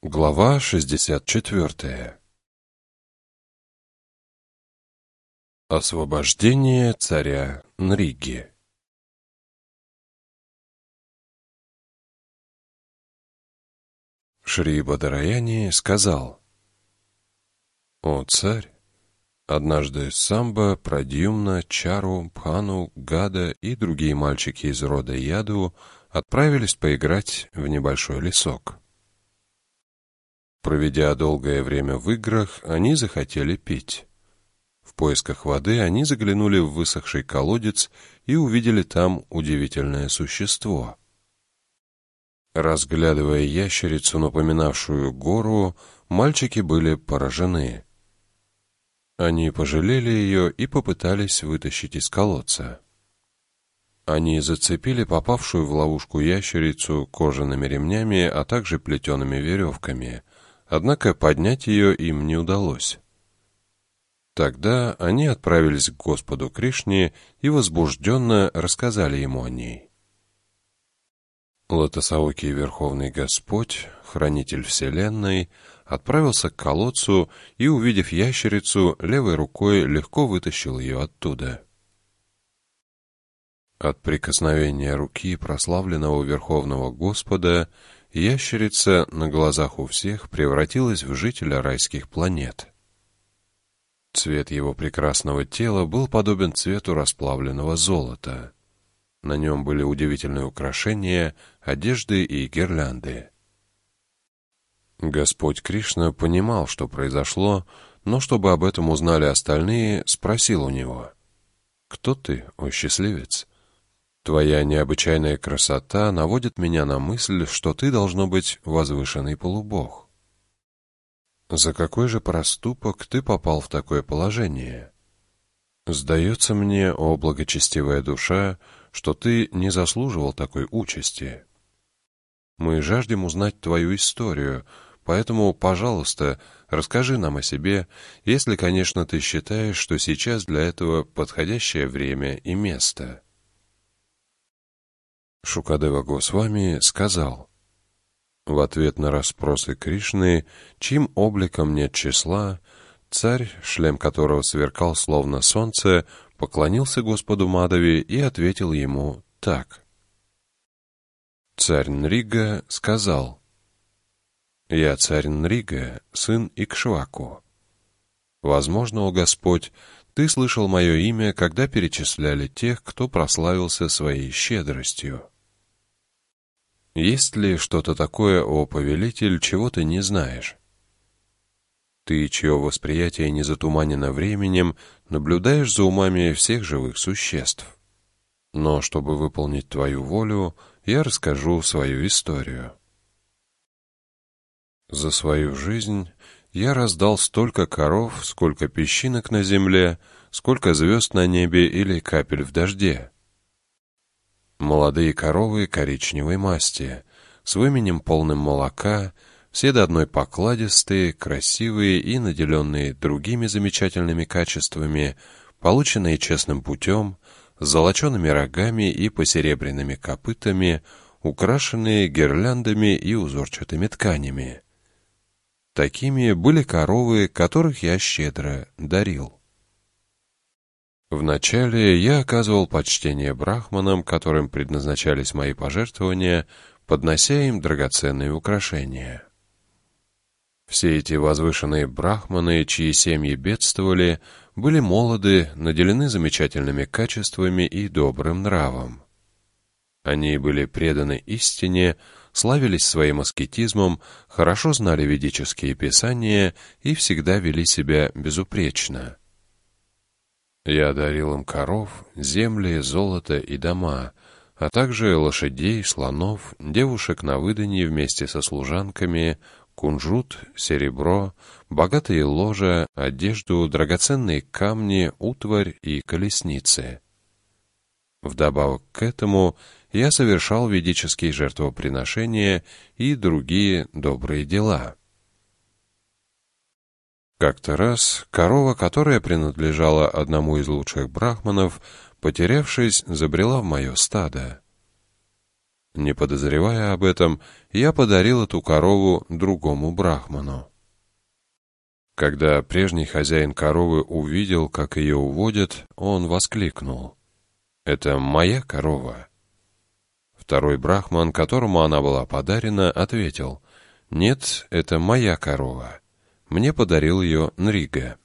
Глава 64. Освобождение царя Нриги. Шри Бадараяни сказал: «О царь, однажды Самба, Прадьюмна, Чару, Пхану, Гада и другие мальчики из рода Яду отправились поиграть в небольшой лесок. Проведя долгое время в играх, они захотели пить. В поисках воды они заглянули в высохший колодец и увидели там удивительное существо. Разглядывая ящерицу, напоминавшую гору, мальчики были поражены. Они пожалели ее и попытались вытащить из колодца. Они зацепили попавшую в ловушку ящерицу кожаными ремнями, а также плетеными веревками, однако поднять ее им не удалось. Тогда они отправились к Господу Кришне и возбужденно рассказали ему о ней. Лотосоокий Верховный Господь, Хранитель Вселенной, отправился к колодцу и, увидев ящерицу, левой рукой легко вытащил ее оттуда. От прикосновения руки прославленного Верховного Господа ящерица на глазах у всех превратилась в жителя райских планет. Цвет его прекрасного тела был подобен цвету расплавленного золота. На нем были удивительные украшения, одежды и гирлянды. Господь Кришна понимал, что произошло, но чтобы об этом узнали остальные, спросил у него: «Кто ты, о счастливец? Твоя необычайная красота наводит меня на мысль, что ты должно быть возвышенный полубог. За какой же проступок ты попал в такое положение? Сдается мне, о благочестивая душа, что ты не заслуживал такой участи. Мы жаждем узнать твою историю, поэтому, пожалуйста, расскажи нам о себе, если, конечно, ты считаешь, что сейчас для этого подходящее время и место». Шукадева Госвами сказал: в ответ на расспросы Кришны, чьим обликом нет числа, царь, шлем которого сверкал словно солнце, поклонился Господу Мадаве и ответил ему так. Царь Нрига сказал: «Я царь Нрига, сын Икшваку. Возможно, о Господь, ты слышал мое имя, когда перечисляли тех, кто прославился своей щедростью. Есть ли что-то такое, о повелитель, чего ты не знаешь? Ты, чье восприятие не затуманено временем, наблюдаешь за умами всех живых существ. Но чтобы выполнить твою волю, я расскажу свою историю. За свою жизнь я раздал столько коров, сколько песчинок на земле, сколько звезд на небе или капель в дожде. Молодые коровы коричневой масти, с выменем полным молока, все до одной покладистые, красивые и наделенные другими замечательными качествами, полученные честным путем, с золочеными рогами и посеребряными копытами, украшенные гирляндами и узорчатыми тканями. Такими были коровы, которых я щедро дарил. Вначале я оказывал почтение брахманам, которым предназначались мои пожертвования, поднося им драгоценные украшения. Все эти возвышенные брахманы, чьи семьи бедствовали, были молоды, наделены замечательными качествами и добрым нравом. Они были преданы истине, славились своим аскетизмом, хорошо знали ведические писания и всегда вели себя безупречно. Я дарил им коров, земли, золото и дома, а также лошадей, слонов, девушек на выданье вместе со служанками, кунжут, серебро, богатые ложа, одежду, драгоценные камни, утварь и колесницы. Вдобавок к этому я совершал ведические жертвоприношения и другие добрые дела. Как-то раз корова, которая принадлежала одному из лучших брахманов, потерявшись, забрела в мое стадо. Не подозревая об этом, я подарил эту корову другому брахману. Когда прежний хозяин коровы увидел, как ее уводят, он воскликнул: «Это моя корова». Второй брахман, которому она была подарена, ответил: «Нет, это моя корова. Мне подарил ее Нрига».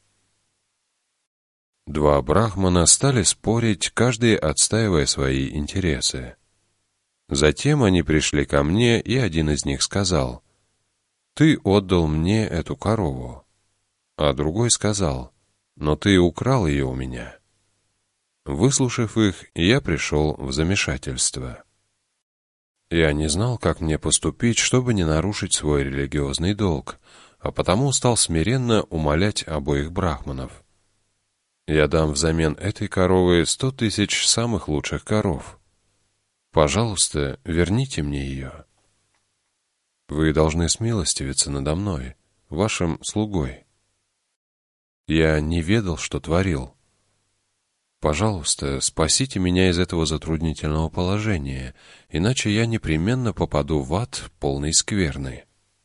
Два брахмана стали спорить, каждый отстаивая свои интересы. Затем они пришли ко мне, и один из них сказал: «Ты отдал мне эту корову». А другой сказал: «Но ты украл ее у меня». Выслушав их, я пришел в замешательство. Я не знал, как мне поступить, чтобы не нарушить свой религиозный долг, а потому стал смиренно умолять обоих брахманов: «Я дам взамен этой коровы 100 000 самых лучших коров. Пожалуйста, верните мне ее. Вы должны смилостивиться надо мной, вашим слугой. Я не ведал, что творил. Пожалуйста, спасите меня из этого затруднительного положения, иначе я непременно попаду в ад, полный скверны».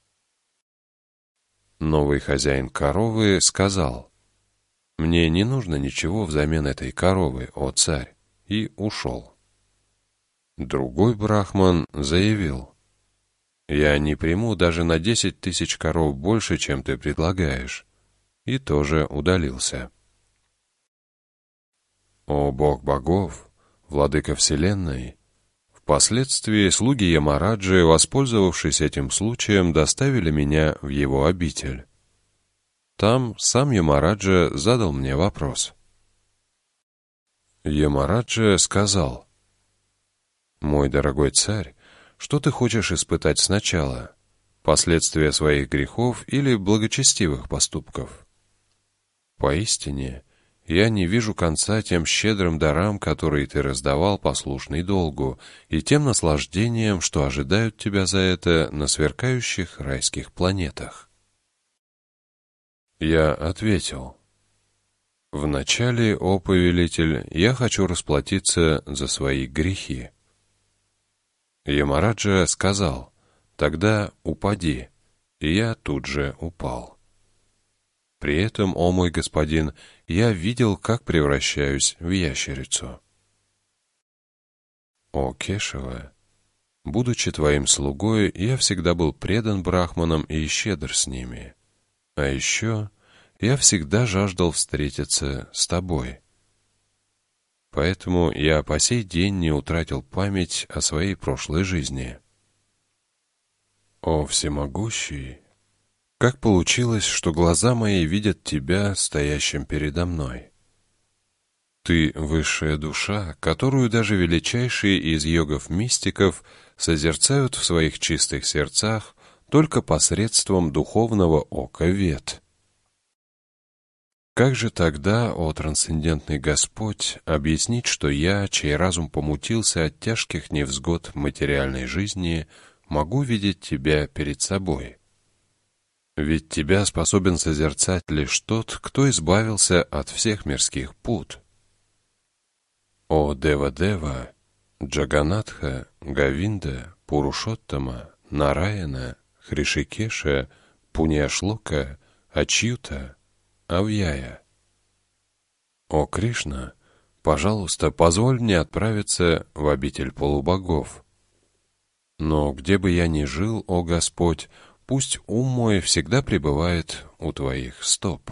Новый хозяин коровы сказал: «Мне не нужно ничего взамен этой коровы, о царь», и ушел. Другой брахман заявил: «Я не приму даже на 10 000 коров больше, чем ты предлагаешь», и тоже удалился. О Бог богов, владыка вселенной! Впоследствии слуги Ямараджи, воспользовавшись этим случаем, доставили меня в его обитель. Там сам Ямараджа задал мне вопрос. Ямараджа сказал: «Мой дорогой царь, что ты хочешь испытать сначала? Последствия своих грехов или благочестивых поступков? Поистине, я не вижу конца тем щедрым дарам, которые ты раздавал послушный долгу, и тем наслаждениям, что ожидают тебя за это на сверкающих райских планетах». Я ответил: «Вначале, о повелитель, я хочу расплатиться за свои грехи». Ямараджа сказал: «Тогда упади», и я тут же упал. При этом, о мой господин, я видел, как превращаюсь в ящерицу. О Кешава, будучи твоим слугой, я всегда был предан брахманам и щедр с ними. А еще я всегда жаждал встретиться с тобой. Поэтому я по сей день не утратил память о своей прошлой жизни. О всемогущий! Как получилось, что глаза мои видят тебя, стоящим передо мной? Ты — высшая душа, которую даже величайшие из йогов-мистиков созерцают в своих чистых сердцах только посредством духовного ока Вед. Как же тогда, о трансцендентный Господь, объяснить, что я, чей разум помутился от тяжких невзгод материальной жизни, могу видеть тебя перед собой? Ведь тебя способен созерцать лишь тот, кто избавился от всех мирских пут. О Дева-Дева, Джаганатха, Говинда, Пурушоттама, Нараяна, Хришикеша, Пуньяшлока, Ачьюта, Авьяя. О Кришна, пожалуйста, позволь мне отправиться в обитель полубогов. Но где бы я ни жил, о Господь, пусть ум мой всегда пребывает у твоих стоп.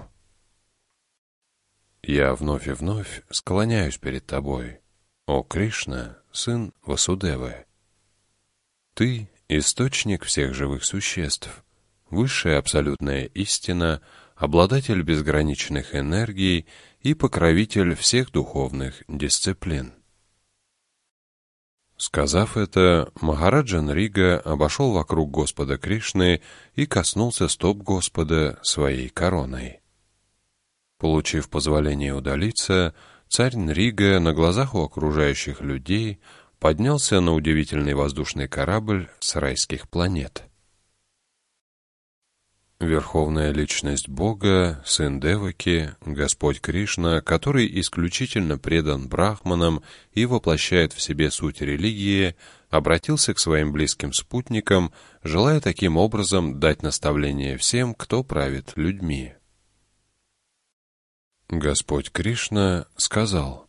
Я вновь и вновь склоняюсь перед тобой, о Кришна, сын Васудевы. Ты — источник всех живых существ, высшая абсолютная истина, обладатель безграничных энергий и покровитель всех духовных дисциплин. Сказав это, Махараджа Нрига обошел вокруг Господа Кришны и коснулся стоп Господа своей короной. Получив позволение удалиться, царь Нрига на глазах у окружающих людей поднялся на удивительный воздушный корабль с райских планет. Верховная личность Бога, сын Деваки, Господь Кришна, который исключительно предан брахманам и воплощает в себе суть религии, обратился к своим близким спутникам, желая таким образом дать наставление всем, кто правит людьми. Господь Кришна сказал: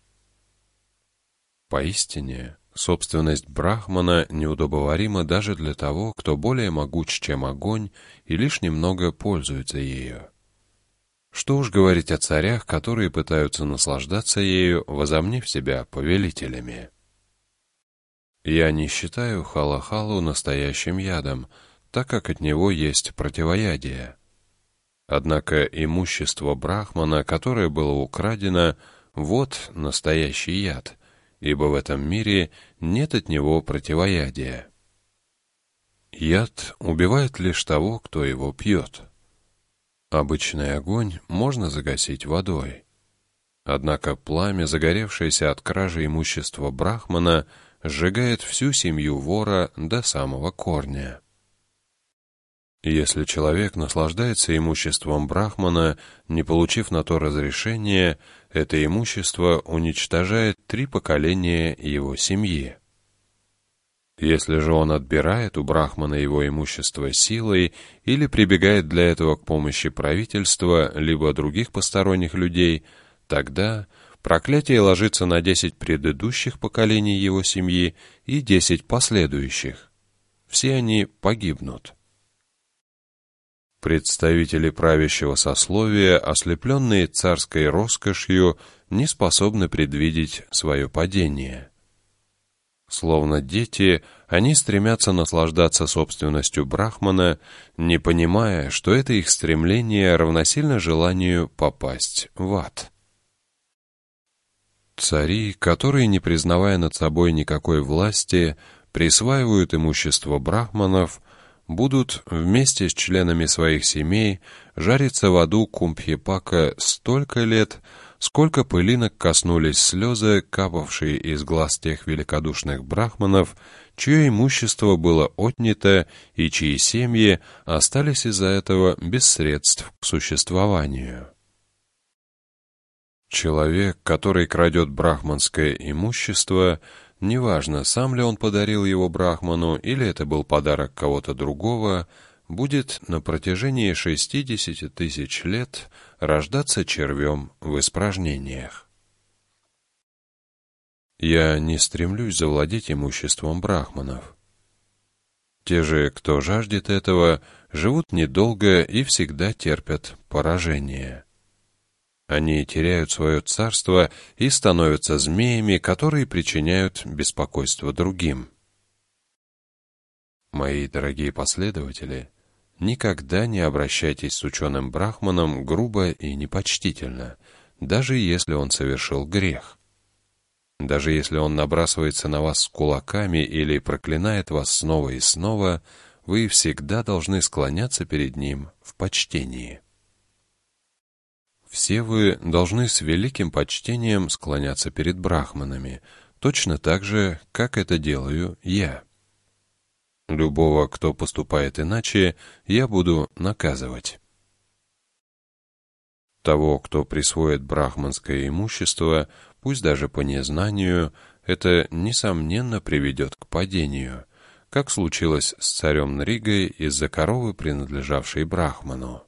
«Поистине, собственность Брахмана неудобоварима даже для того, кто более могуч, чем огонь, и лишь немного пользуется ею. Что уж говорить о царях, которые пытаются наслаждаться ею, возомнив себя повелителями. Я не считаю халахалу настоящим ядом, так как от него есть противоядие. Однако имущество Брахмана, которое было украдено, вот настоящий яд, ибо в этом мире нет от него противоядия. Яд убивает лишь того, кто его пьет. Обычный огонь можно загасить водой. Однако пламя, загоревшееся от кражи имущества Брахмана, сжигает всю семью вора до самого корня. Если человек наслаждается имуществом Брахмана, не получив на то разрешения, это имущество уничтожает 3 поколения его семьи. Если же он отбирает у Брахмана его имущество силой или прибегает для этого к помощи правительства либо других посторонних людей, тогда проклятие ложится на 10 предыдущих поколений его семьи и 10 последующих. Все они погибнут. Представители правящего сословия, ослепленные царской роскошью, не способны предвидеть свое падение. Словно дети, они стремятся наслаждаться собственностью Брахмана, не понимая, что это их стремление равносильно желанию попасть в ад. Цари, которые, не признавая над собой никакой власти, присваивают имущество брахманов, будут вместе с членами своих семей жариться в аду Кумбхипака столько лет, сколько пылинок коснулись слезы, капавшие из глаз тех великодушных брахманов, чье имущество было отнято и чьи семьи остались из-за этого без средств к существованию. Человек, который крадет брахманское имущество, неважно, сам ли он подарил его брахману или это был подарок кого-то другого, будет на протяжении 60 тысяч лет рождаться червем в испражнениях. Я не стремлюсь завладеть имуществом брахманов. Те же, кто жаждет этого, живут недолго и всегда терпят поражение. Они теряют свое царство и становятся змеями, которые причиняют беспокойство другим. Мои дорогие последователи, никогда не обращайтесь с ученым брахманом грубо и непочтительно, даже если он совершил грех. Даже если он набрасывается на вас с кулаками или проклинает вас снова и снова, вы всегда должны склоняться перед ним в почтении. Все вы должны с великим почтением склоняться перед брахманами, точно так же, как это делаю я. Любого, кто поступает иначе, я буду наказывать. Того, кто присвоит брахманское имущество, пусть даже по незнанию, это, несомненно, приведет к падению, как случилось с царем Нригой из-за коровы, принадлежавшей брахману.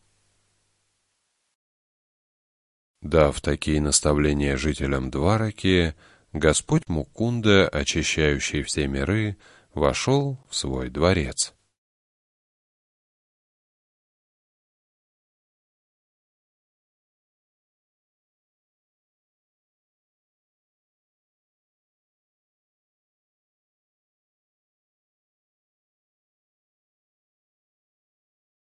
Дав такие наставления жителям Двараки, Господь Мукунда, очищающий все миры, вошел в свой дворец.